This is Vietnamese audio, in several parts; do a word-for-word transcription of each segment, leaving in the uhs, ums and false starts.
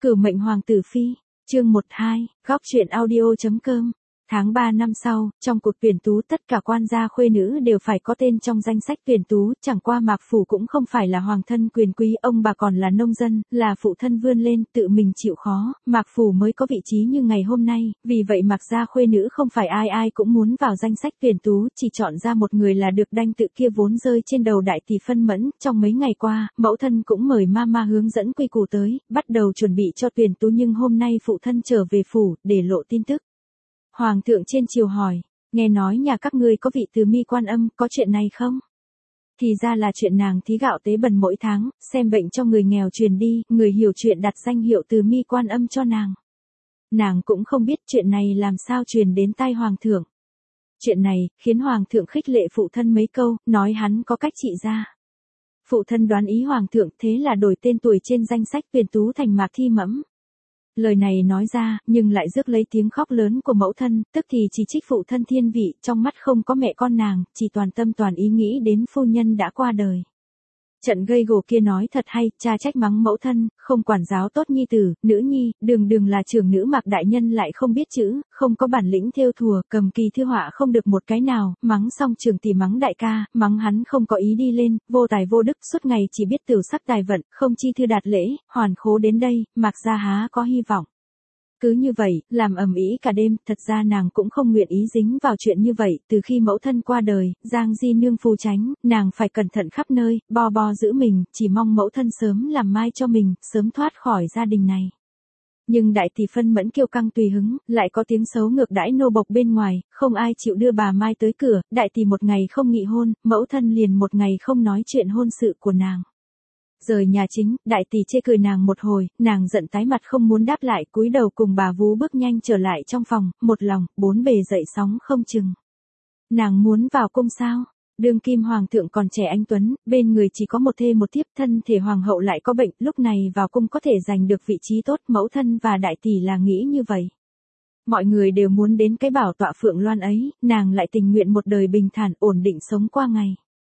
Cửu mệnh hoàng tử phi, chương một hai, góc truyện audio.com. Tháng ba năm sau, trong cuộc tuyển tú tất cả quan gia khuê nữ đều phải có tên trong danh sách tuyển tú, chẳng qua Mạc Phủ cũng không phải là hoàng thân quyền quý, ông bà còn là nông dân, là phụ thân vươn lên, tự mình chịu khó, Mạc Phủ mới có vị trí như ngày hôm nay, vì vậy Mạc gia khuê nữ không phải ai ai cũng muốn vào danh sách tuyển tú, chỉ chọn ra một người là được. Đanh tự kia vốn rơi trên đầu đại tỷ Phân Mẫn, trong mấy ngày qua, mẫu thân cũng mời mama hướng dẫn quy củ tới, bắt đầu chuẩn bị cho tuyển tú, nhưng hôm nay phụ thân trở về phủ, để lộ tin tức. Hoàng thượng trên triều hỏi, nghe nói nhà các ngươi có vị từ mi Quan Âm, có chuyện này không? Thì ra là chuyện nàng thí gạo tế bần mỗi tháng, xem bệnh cho người nghèo truyền đi, người hiểu chuyện đặt danh hiệu từ mi Quan Âm cho nàng. Nàng cũng không biết chuyện này làm sao truyền đến tai hoàng thượng. Chuyện này, khiến hoàng thượng khích lệ phụ thân mấy câu, nói hắn có cách trị ra. Phụ thân đoán ý hoàng thượng, thế là đổi tên tuổi trên danh sách tuyển tú thành Mạc Thi Mẫm. Lời này nói ra, nhưng lại rước lấy tiếng khóc lớn của mẫu thân, tức thì chỉ trích phụ thân thiên vị, trong mắt không có mẹ con nàng, chỉ toàn tâm toàn ý nghĩ đến phu nhân đã qua đời. Trận gây gổ kia nói thật hay, cha trách mắng mẫu thân, không quản giáo tốt nhi tử, nữ nhi, đường đường là trưởng nữ Mạc đại nhân lại không biết chữ, không có bản lĩnh thêu thùa, cầm kỳ thư họa không được một cái nào, mắng xong trường tỷ mắng đại ca, mắng hắn không có ý đi lên, vô tài vô đức, suốt ngày chỉ biết tiểu sắc tài vận, không chi thư đạt lễ, hoàn khố đến đây, Mạc gia há có hy vọng. Cứ như vậy, làm ầm ĩ cả đêm, thật ra nàng cũng không nguyện ý dính vào chuyện như vậy, từ khi mẫu thân qua đời, Giang Di nương phù tránh, nàng phải cẩn thận khắp nơi, bo bo giữ mình, chỉ mong mẫu thân sớm làm mai cho mình, sớm thoát khỏi gia đình này. Nhưng đại tỷ Phân Mẫn kiêu căng tùy hứng, lại có tiếng xấu ngược đãi nô bộc bên ngoài, không ai chịu đưa bà mai tới cửa, đại tỷ một ngày không nghị hôn, mẫu thân liền một ngày không nói chuyện hôn sự của nàng. Rời nhà chính, đại tỷ chê cười nàng một hồi, nàng giận tái mặt không muốn đáp lại, cúi đầu cùng bà vú bước nhanh trở lại trong phòng, một lòng, bốn bề dậy sóng không chừng. Nàng muốn vào cung sao? Đương kim hoàng thượng còn trẻ anh tuấn, bên người chỉ có một thê một thiếp, thân thể hoàng hậu lại có bệnh, lúc này vào cung có thể giành được vị trí tốt, mẫu thân và đại tỷ là nghĩ như vậy. Mọi người đều muốn đến cái bảo tọa Phượng Loan ấy, nàng lại tình nguyện một đời bình thản, ổn định sống qua ngày.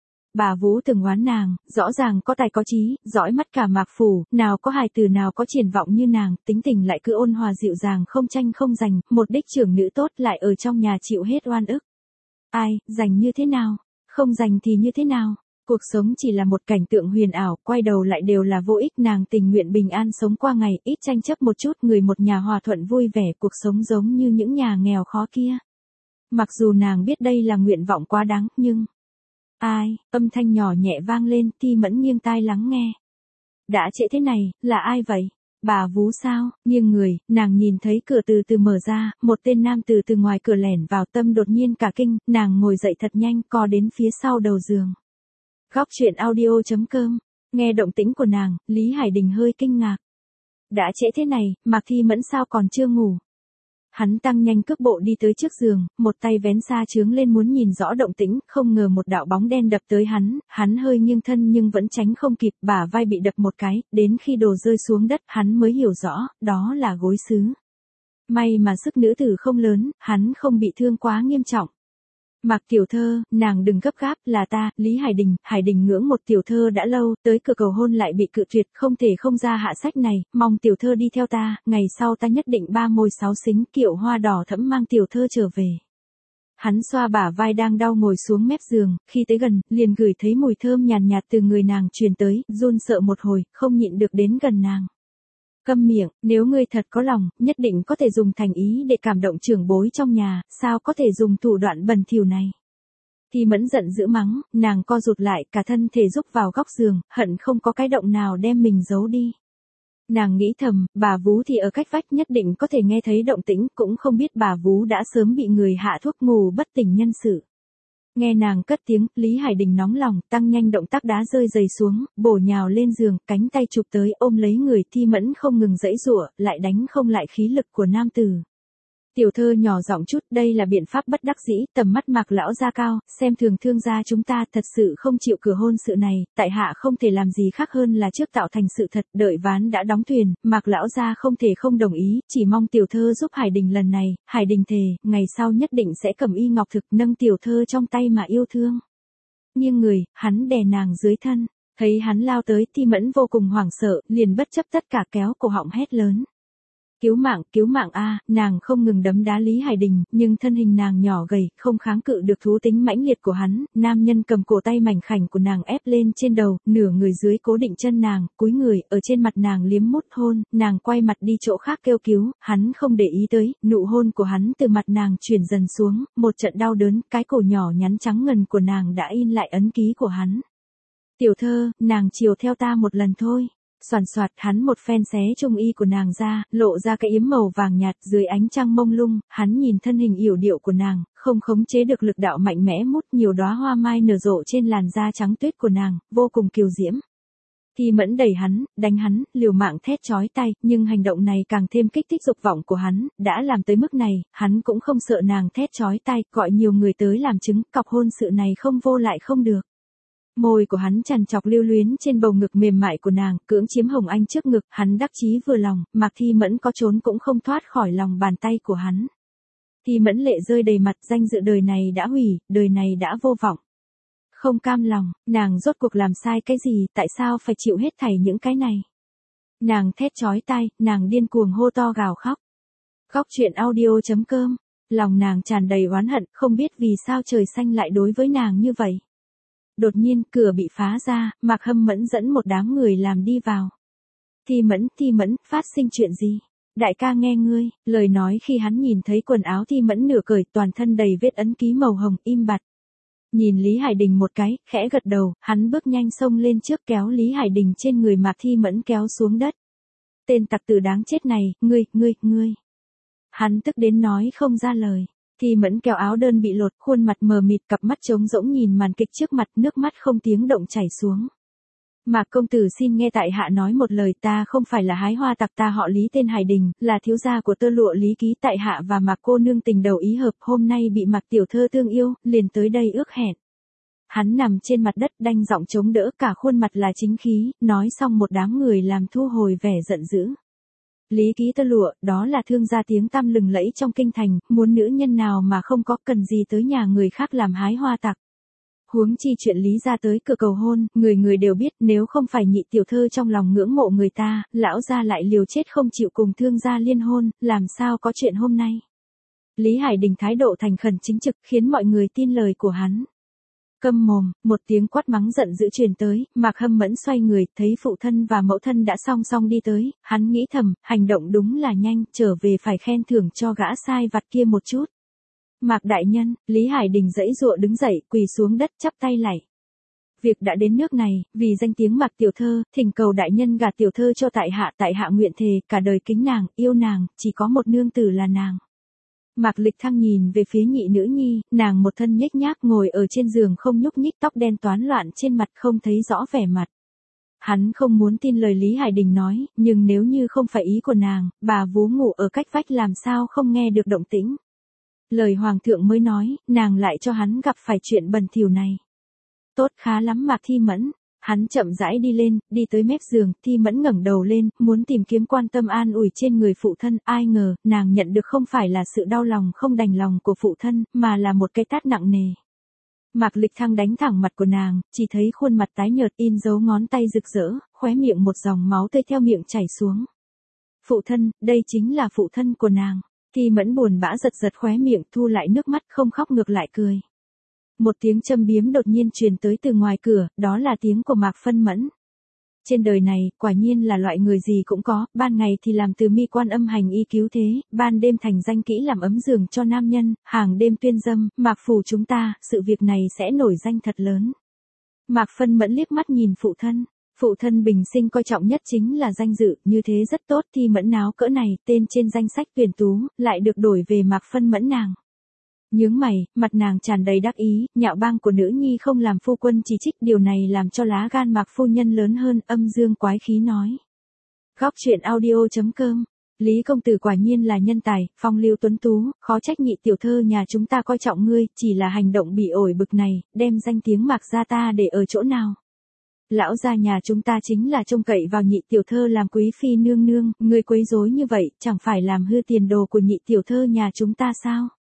Bà Vũ từng oán nàng, rõ ràng có tài có trí, dõi mắt cả Mạc Phủ, nào có hài tử nào có triển vọng như nàng, tính tình lại cứ ôn hòa dịu dàng không tranh không giành, một đích trưởng nữ tốt lại ở trong nhà chịu hết oan ức. Ai, giành như thế nào, không giành thì như thế nào, cuộc sống chỉ là một cảnh tượng huyền ảo, quay đầu lại đều là vô ích, nàng tình nguyện bình an sống qua ngày, ít tranh chấp một chút, người một nhà hòa thuận vui vẻ, cuộc sống giống như những nhà nghèo khó kia. Mặc dù nàng biết đây là nguyện vọng quá đáng, nhưng... Ai, âm thanh nhỏ nhẹ vang lên, Thi Mẫn nghiêng tai lắng nghe. Đã trễ thế này, là ai vậy? Bà Vú sao? Nghiêng người, nàng nhìn thấy cửa từ từ mở ra, một tên nam từ từ ngoài cửa lẻn vào, tâm đột nhiên cả kinh, nàng ngồi dậy thật nhanh, co đến phía sau đầu giường. Góc truyện audio.com, nghe động tĩnh của nàng, Lý Hải Đình hơi kinh ngạc. Đã trễ thế này, Mạc Thi Mẫn sao còn chưa ngủ? Hắn tăng nhanh cước bộ đi tới trước giường, một tay vén xa trướng lên muốn nhìn rõ động tĩnh, không ngờ một đạo bóng đen đập tới hắn, hắn hơi nghiêng thân nhưng vẫn tránh không kịp, bả vai bị đập một cái, đến khi đồ rơi xuống đất, hắn mới hiểu rõ, đó là gối sứ. May mà sức nữ tử không lớn, hắn không bị thương quá nghiêm trọng. Mạc tiểu thơ, nàng đừng gấp gáp, là ta, Lý Hải Đình, Hải Đình ngưỡng một tiểu thơ đã lâu, tới cửa cầu hôn lại bị cự tuyệt, không thể không ra hạ sách này, mong tiểu thơ đi theo ta, ngày sau ta nhất định ba môi sáu xính, kiệu hoa đỏ thẫm mang tiểu thơ trở về. Hắn xoa bả vai đang đau ngồi xuống mép giường, khi tới gần, liền gửi thấy mùi thơm nhàn nhạt từ người nàng truyền tới, run sợ một hồi, không nhịn được đến gần nàng. Câm miệng, nếu ngươi thật có lòng, nhất định có thể dùng thành ý để cảm động trưởng bối trong nhà, sao có thể dùng thủ đoạn bẩn thỉu này. Thi Mẫn giận dữ mắng, nàng co rụt lại, cả thân thể rúc vào góc giường, hận không có cái động nào đem mình giấu đi. Nàng nghĩ thầm, bà Vú thì ở cách vách nhất định có thể nghe thấy động tĩnh, cũng không biết bà Vú đã sớm bị người hạ thuốc ngủ bất tỉnh nhân sự. Nghe nàng cất tiếng, Lý Hải Đình nóng lòng, tăng nhanh động tác đá rơi giày xuống, bổ nhào lên giường, cánh tay chụp tới ôm lấy người, Thi Mẫn không ngừng giãy giụa, lại đánh không lại khí lực của nam tử. Tiểu thơ nhỏ giọng chút, đây là biện pháp bất đắc dĩ, tầm mắt Mạc lão gia cao, xem thường thương gia chúng ta, thật sự không chịu cửa hôn sự này, tại hạ không thể làm gì khác hơn là trước tạo thành sự thật, đợi ván đã đóng thuyền, Mạc lão gia không thể không đồng ý, chỉ mong tiểu thơ giúp Hải Đình lần này, Hải Đình thề, ngày sau nhất định sẽ cầm y ngọc thực nâng tiểu thơ trong tay mà yêu thương. Nghiêng người, hắn đè nàng dưới thân. Thấy hắn lao tới, Thi Mẫn vô cùng hoảng sợ, liền bất chấp tất cả kéo cổ họng hét lớn. Cứu mạng, cứu mạng a, nàng không ngừng đấm đá Lý Hải Đình, nhưng thân hình nàng nhỏ gầy, không kháng cự được thú tính mãnh liệt của hắn, nam nhân cầm cổ tay mảnh khảnh của nàng ép lên trên đầu, nửa người dưới cố định chân nàng, cúi người, ở trên mặt nàng liếm mút hôn, nàng quay mặt đi chỗ khác kêu cứu, hắn không để ý tới, nụ hôn của hắn từ mặt nàng chuyển dần xuống, một trận đau đớn, cái cổ nhỏ nhắn trắng ngần của nàng đã in lại ấn ký của hắn. Tiểu thơ, nàng chiều theo ta một lần thôi. Soàn soạt, hắn một phen xé trung y của nàng ra, lộ ra cái yếm màu vàng nhạt dưới ánh trăng mông lung, hắn nhìn thân hình yểu điệu của nàng, không khống chế được lực đạo mạnh mẽ mút nhiều đóa hoa mai nở rộ trên làn da trắng tuyết của nàng, vô cùng kiều diễm. Thi Mẫn đẩy hắn, đánh hắn, liều mạng thét chói tai, nhưng hành động này càng thêm kích thích dục vọng của hắn, đã làm tới mức này, hắn cũng không sợ nàng thét chói tai, gọi nhiều người tới làm chứng, cọc hôn sự này không vô lại không được. Môi của hắn chằn chọc lưu luyến trên bầu ngực mềm mại của nàng, cưỡng chiếm Hồng Anh trước ngực, hắn đắc chí vừa lòng, Mạc Thi Mẫn có trốn cũng không thoát khỏi lòng bàn tay của hắn. Thi Mẫn lệ rơi đầy mặt, danh dự đời này đã hủy, đời này đã vô vọng. Không cam lòng, nàng rốt cuộc làm sai cái gì, tại sao phải chịu hết thảy những cái này? Nàng thét chói tai, nàng điên cuồng hô to gào khóc. Góc truyện audio chấm com, lòng nàng tràn đầy oán hận, không biết vì sao trời xanh lại đối với nàng như vậy. Đột nhiên, cửa bị phá ra, Mạc Hâm Mẫn dẫn một đám người làm đi vào. Thi Mẫn, Thi Mẫn, phát sinh chuyện gì? Đại ca nghe ngươi, lời nói khi hắn nhìn thấy quần áo Thi Mẫn nửa cởi, toàn thân đầy vết ấn ký màu hồng, im bặt. Nhìn Lý Hải Đình một cái, khẽ gật đầu, hắn bước nhanh xông lên trước kéo Lý Hải Đình trên người Mạc Thi Mẫn kéo xuống đất. Tên tặc tử đáng chết này, ngươi, ngươi, ngươi. Hắn tức đến nói không ra lời. Thi Mẫn kéo áo đơn bị lột, khuôn mặt mờ mịt, cặp mắt trống rỗng nhìn màn kịch trước mặt, nước mắt không tiếng động chảy xuống. Mạc công tử xin nghe tại hạ nói một lời, ta không phải là hái hoa tặc, ta họ Lý tên Hải Đình, là thiếu gia của tơ lụa Lý Ký, tại hạ và Mạc cô nương tình đầu ý hợp, hôm nay bị Mạc tiểu thơ tương yêu, liền tới đây ước hẹn. Hắn nằm trên mặt đất đanh giọng chống đỡ, cả khuôn mặt là chính khí, nói xong một đám người làm thu hồi vẻ giận dữ. Lý Ký tơ lụa, đó là thương gia tiếng tăm lừng lẫy trong kinh thành, muốn nữ nhân nào mà không có, cần gì tới nhà người khác làm hái hoa tặc. Huống chi chuyện Lý gia tới cửa cầu hôn, người người đều biết, nếu không phải nhị tiểu thơ trong lòng ngưỡng mộ người ta, lão gia lại liều chết không chịu cùng thương gia liên hôn, làm sao có chuyện hôm nay. Lý Hải Đình thái độ thành khẩn chính trực, khiến mọi người tin lời của hắn. Câm mồm, một tiếng quát mắng giận dữ truyền tới, Mạc Hâm Mẫn xoay người, thấy phụ thân và mẫu thân đã song song đi tới, hắn nghĩ thầm, hành động đúng là nhanh, trở về phải khen thưởng cho gã sai vặt kia một chút. Mạc đại nhân, Lý Hải Đình giãy giụa đứng dậy, quỳ xuống đất chắp tay lạy. Việc đã đến nước này, vì danh tiếng Mạc tiểu thơ, thỉnh cầu đại nhân gả tiểu thơ cho tại hạ, tại hạ nguyện thề, cả đời kính nàng, yêu nàng, chỉ có một nương tử là nàng. Mạc Lịch Thăng nhìn về phía nhị nữ nhi, nàng một thân nhếch nhác ngồi ở trên giường không nhúc nhích, tóc đen toán loạn trên mặt không thấy rõ vẻ mặt. Hắn không muốn tin lời Lý Hải Đình nói, nhưng nếu như không phải ý của nàng, bà vú ngủ ở cách vách làm sao không nghe được động tĩnh. Lời hoàng thượng mới nói, nàng lại cho hắn gặp phải chuyện bẩn thỉu này. Tốt khá lắm Mạc Thi Mẫn. Hắn chậm rãi đi lên, đi tới mép giường, Thi Mẫn ngẩng đầu lên, muốn tìm kiếm quan tâm an ủi trên người phụ thân, ai ngờ, nàng nhận được không phải là sự đau lòng không đành lòng của phụ thân, mà là một cái tát nặng nề. Mạc Lịch Thăng đánh thẳng mặt của nàng, chỉ thấy khuôn mặt tái nhợt in dấu ngón tay rực rỡ, khóe miệng một dòng máu tươi theo miệng chảy xuống. Phụ thân, đây chính là phụ thân của nàng. Thi Mẫn buồn bã giật giật khóe miệng, thu lại nước mắt, không khóc ngược lại cười. Một tiếng châm biếm đột nhiên truyền tới từ ngoài cửa, đó là tiếng của Mạc Phân Mẫn. Trên đời này, quả nhiên là loại người gì cũng có, ban ngày thì làm từ mi quan âm hành y cứu thế, ban đêm thành danh kỹ làm ấm giường cho nam nhân, hàng đêm tuyên dâm, Mạc phủ chúng ta, sự việc này sẽ nổi danh thật lớn. Mạc Phân Mẫn liếc mắt nhìn phụ thân. Phụ thân bình sinh coi trọng nhất chính là danh dự, như thế rất tốt. Thi Mẫn náo cỡ này, tên trên danh sách tuyển tú, lại được đổi về Mạc Phân Mẫn nàng. Nhướng mày, mặt nàng tràn đầy đắc ý, nhạo bang của nữ nhi không làm phu quân chỉ trích, điều này làm cho lá gan Mạc phu nhân lớn hơn, âm dương quái khí nói. Góc truyện audio chấm com. Lý công tử quả nhiên là nhân tài, phong lưu tuấn tú, khó trách nhị tiểu thơ nhà chúng ta coi trọng ngươi, chỉ là hành động bị ổi bực này, đem danh tiếng Mạc gia ta để ở chỗ nào. Lão gia nhà chúng ta chính là trông cậy vào nhị tiểu thơ làm quý phi nương nương, ngươi quấy rối như vậy, chẳng phải làm hư tiền đồ của nhị tiểu thơ nhà chúng ta sao?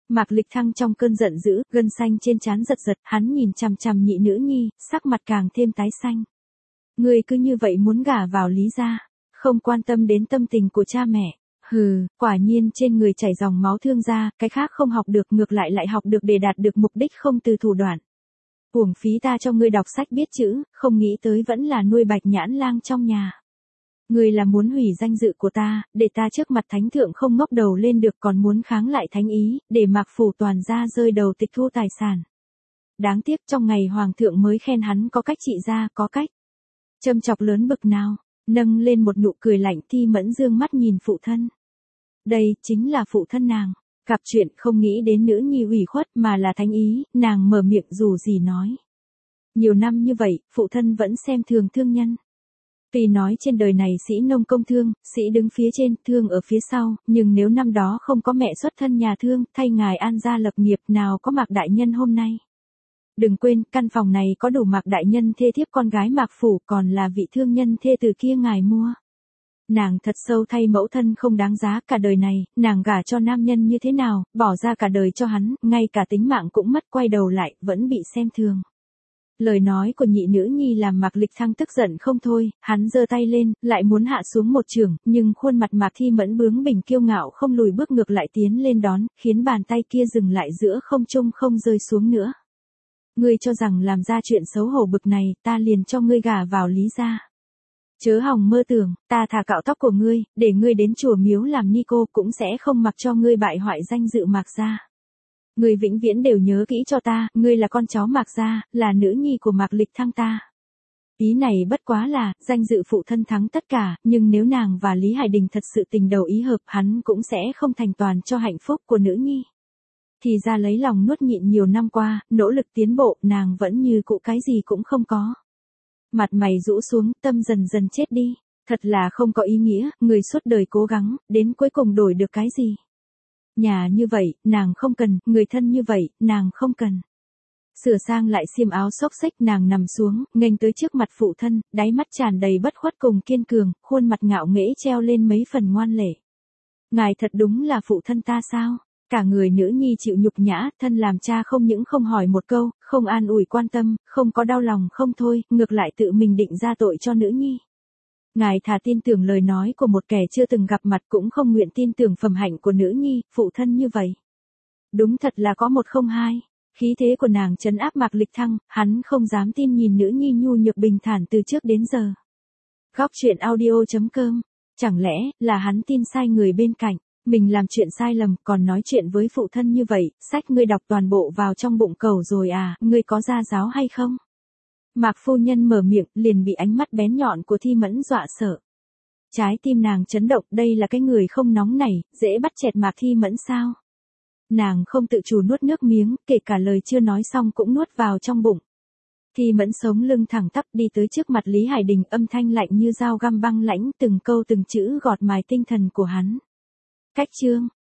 Mạc Lịch Thăng trong cơn giận dữ, gân xanh trên trán giật giật, hắn nhìn chằm chằm nhị nữ nhi, sắc mặt càng thêm tái xanh. Ngươi cứ như vậy muốn gả vào Lý gia, không quan tâm đến tâm tình của cha mẹ. Hừ, quả nhiên trên người chảy dòng máu thương gia, cái khác không học được ngược lại lại học được để đạt được mục đích không từ thủ đoạn. Uổng phí ta cho ngươi đọc sách biết chữ, không nghĩ tới vẫn là nuôi bạch nhãn lang trong nhà. Ngươi là muốn hủy danh dự của ta, để ta trước mặt thánh thượng không ngóc đầu lên được, còn muốn kháng lại thánh ý, để Mạc phủ toàn gia rơi đầu tịch thu tài sản. Đáng tiếc trong ngày hoàng thượng mới khen hắn có cách trị gia, có cách. Châm chọc lớn bực nào, nâng lên một nụ cười lạnh, Thi Mẫn dương mắt nhìn phụ thân. Đây chính là phụ thân nàng. Gặp chuyện không nghĩ đến nữ nhi ủy khuất mà là thánh ý, nàng mở miệng dù gì nói. Nhiều năm như vậy, phụ thân vẫn xem thường thương nhân. Tuy nói trên đời này sĩ nông công thương, sĩ đứng phía trên, thương ở phía sau, nhưng nếu năm đó không có mẹ xuất thân nhà thương, thay ngài an gia lập nghiệp, nào có Mạc đại nhân hôm nay. Đừng quên, căn phòng này có đủ Mạc đại nhân thê thiếp con gái Mạc phủ, còn là vị thương nhân thê từ kia ngài mua. Nàng thật sâu thay mẫu thân không đáng giá, cả đời này, nàng gả cho nam nhân như thế nào, bỏ ra cả đời cho hắn, ngay cả tính mạng cũng mất, quay đầu lại, vẫn bị xem thường. Lời nói của nhị nữ nhi làm Mạc Lịch Thăng tức giận không thôi, hắn giơ tay lên, lại muốn hạ xuống một chưởng, nhưng khuôn mặt Mạc Thi Mẫn bướng bỉnh kiêu ngạo không lùi bước ngược lại tiến lên đón, khiến bàn tay kia dừng lại giữa không trung không rơi xuống nữa. Ngươi cho rằng làm ra chuyện xấu hổ bực này, ta liền cho ngươi gả vào Lý gia. Chớ hòng mơ tưởng, ta thà cạo tóc của ngươi, để ngươi đến chùa miếu làm ni cô cũng sẽ không mặc cho ngươi bại hoại danh dự Mạc gia. Ngươi vĩnh viễn đều nhớ kỹ cho ta, ngươi là con cháu Mạc gia, là nữ nhi của Mạc Lịch Thăng ta. Ý này bất quá là, danh dự phụ thân thắng tất cả, nhưng nếu nàng và Lý Hải Đình thật sự tình đầu ý hợp, hắn cũng sẽ không thành toàn cho hạnh phúc của nữ nhi. Thì ra lấy lòng nuốt nhịn nhiều năm qua, nỗ lực tiến bộ, nàng vẫn như cũ cái gì cũng không có. Mặt mày rũ xuống, tâm dần dần chết đi. Thật là không có ý nghĩa, người suốt đời cố gắng, đến cuối cùng đổi được cái gì. Nhà như vậy, nàng không cần, người thân như vậy, nàng không cần. Sửa sang lại xiêm áo xốc xếch, nàng nằm xuống, nghênh tới trước mặt phụ thân, đáy mắt tràn đầy bất khuất cùng kiên cường, khuôn mặt ngạo nghễ treo lên mấy phần ngoan lệ. Ngài thật đúng là phụ thân ta sao? Cả người nữ nhi chịu nhục nhã, thân làm cha không những không hỏi một câu, không an ủi quan tâm, không có đau lòng không thôi, ngược lại tự mình định ra tội cho nữ nhi. Ngài thà tin tưởng lời nói của một kẻ chưa từng gặp mặt cũng không nguyện tin tưởng phẩm hạnh của nữ nhi, phụ thân như vậy. Đúng thật là có một không hai, khí thế của nàng trấn áp Mạc Lịch Thăng, hắn không dám tin nhìn nữ nhi nhu nhược bình thản từ trước đến giờ. Góc truyện audio chấm com, chẳng lẽ là hắn tin sai người bên cạnh. Mình làm chuyện sai lầm, còn nói chuyện với phụ thân như vậy, sách ngươi đọc toàn bộ vào trong bụng cầu rồi à, ngươi có gia giáo hay không? Mạc phu nhân mở miệng, liền bị ánh mắt bén nhọn của Thi Mẫn dọa sợ. Trái tim nàng chấn động, đây là cái người không nóng này, dễ bắt chẹt Mạc Thi Mẫn sao? Nàng không tự chủ nuốt nước miếng, kể cả lời chưa nói xong cũng nuốt vào trong bụng. Thi Mẫn sống lưng thẳng tắp đi tới trước mặt Lý Hải Đình, âm thanh lạnh như dao găm băng lãnh, từng câu từng chữ gọt mài tinh thần của hắn. Cách chương